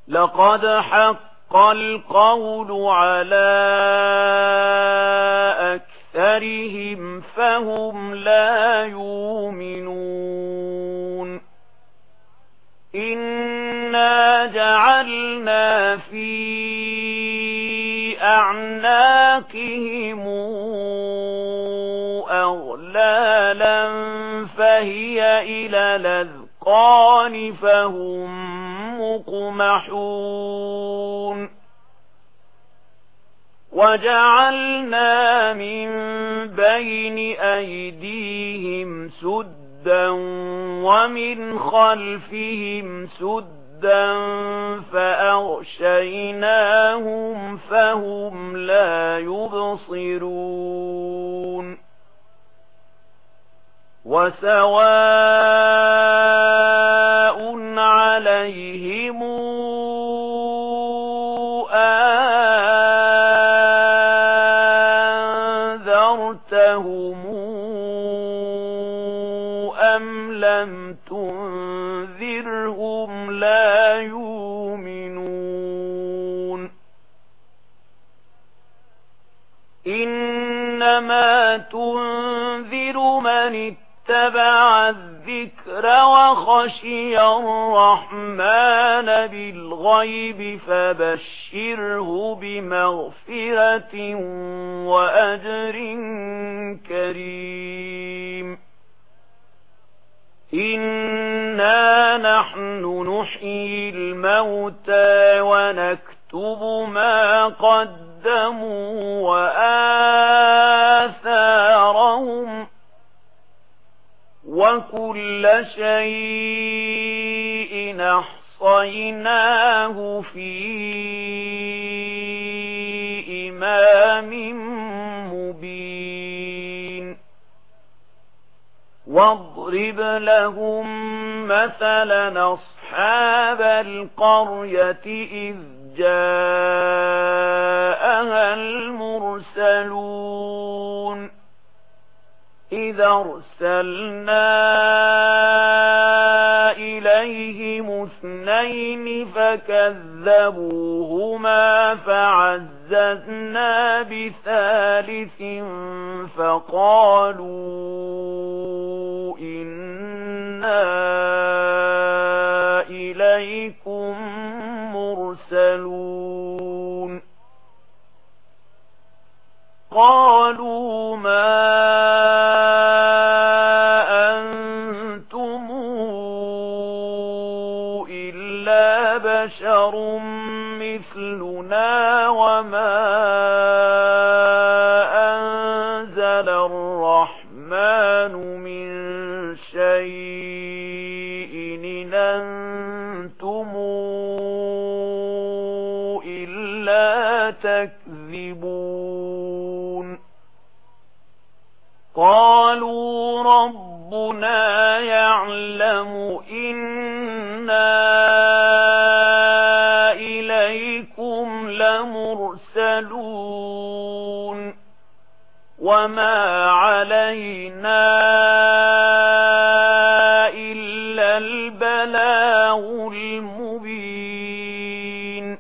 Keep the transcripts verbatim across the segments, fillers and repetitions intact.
لقد حق القول على أكثرهم فهم لا يؤمنون إنا جعلنا في أعناقهم أغلالا فهي إلى الأذقان فهم مقمحون وجعلنا من بين أيديهم سدا ومن خلفهم سدا فأغشيناهم فهم لا يبصرون وسواء عليهم أنذرتهم أم لم تنذرهم لا يؤمنون إنما تنذر من اتبع الذكر وخشي الرحمن بالغيب فبشره بمغفرة وأجر كريم إنا نحن نحيي الموتى ونكتب ما قدموا وآثارهم وكل شيء أحصيناه في إمام مبين واضرب لهم مثلا أصحاب القرية إذ جاءها المرسلون إذا أرسلنا إليهم اثنين فكذبوهما فعززنا بثالث فقالوا إنا إليكم مرسلون قالوا ما بشر مثلنا وما أنزل الرحمن من شيء إن أنتم إلا تكذبون قالوا ربنا يعلم إنا لمرسلون وما علينا إلا البلاغ المبين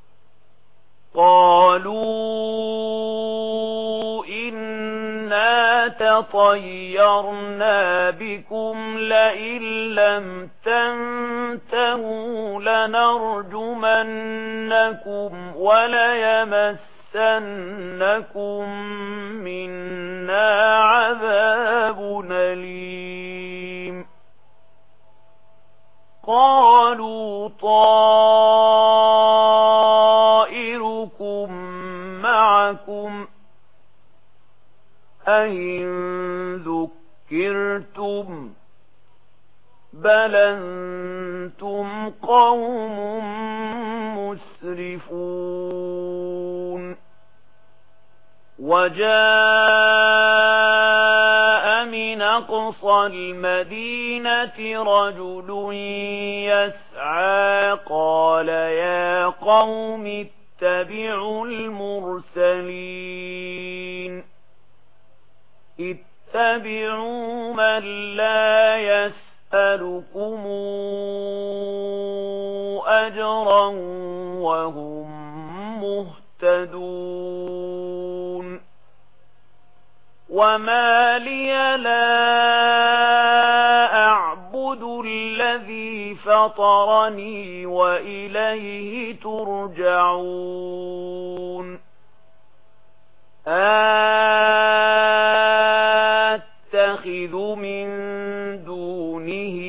قالوا إنا تطيرنا بكم لئن لم تنتهوا لنرجمنكم وليمسنكم منا عذاب أليم قالوا طائركم معكم أئن ذكرتم بل أنتم قوم مسرفون وجاء من أقصى المدينة رجل يسعى قال يا قوم اتبعوا المرسلين اتبعوا من لا يسألكم أجرا وهم مهتدون وما لي لا أعبد الذي فطرني وإليه ترجعون أتخذ من دونه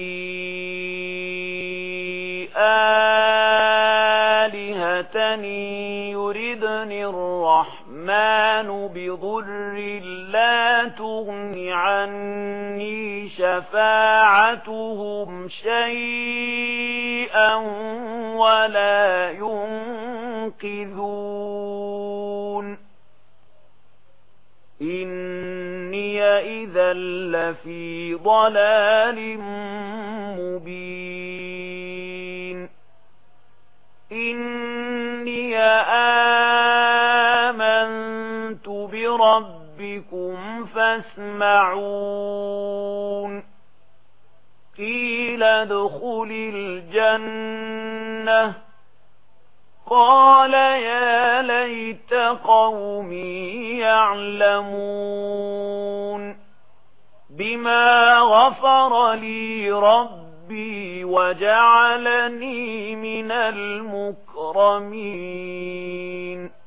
آلهة يردني الرحمن بضر لا تغن عني شفاعتهم شيئا ولا ينقذون إني إذا لفي ضلال مبين إني آمنت بربكم فاسمعون قيل ادخل الجنة قال يا ليت قومي يعلمون بما غفر لي ربي وجعلني من المكرمين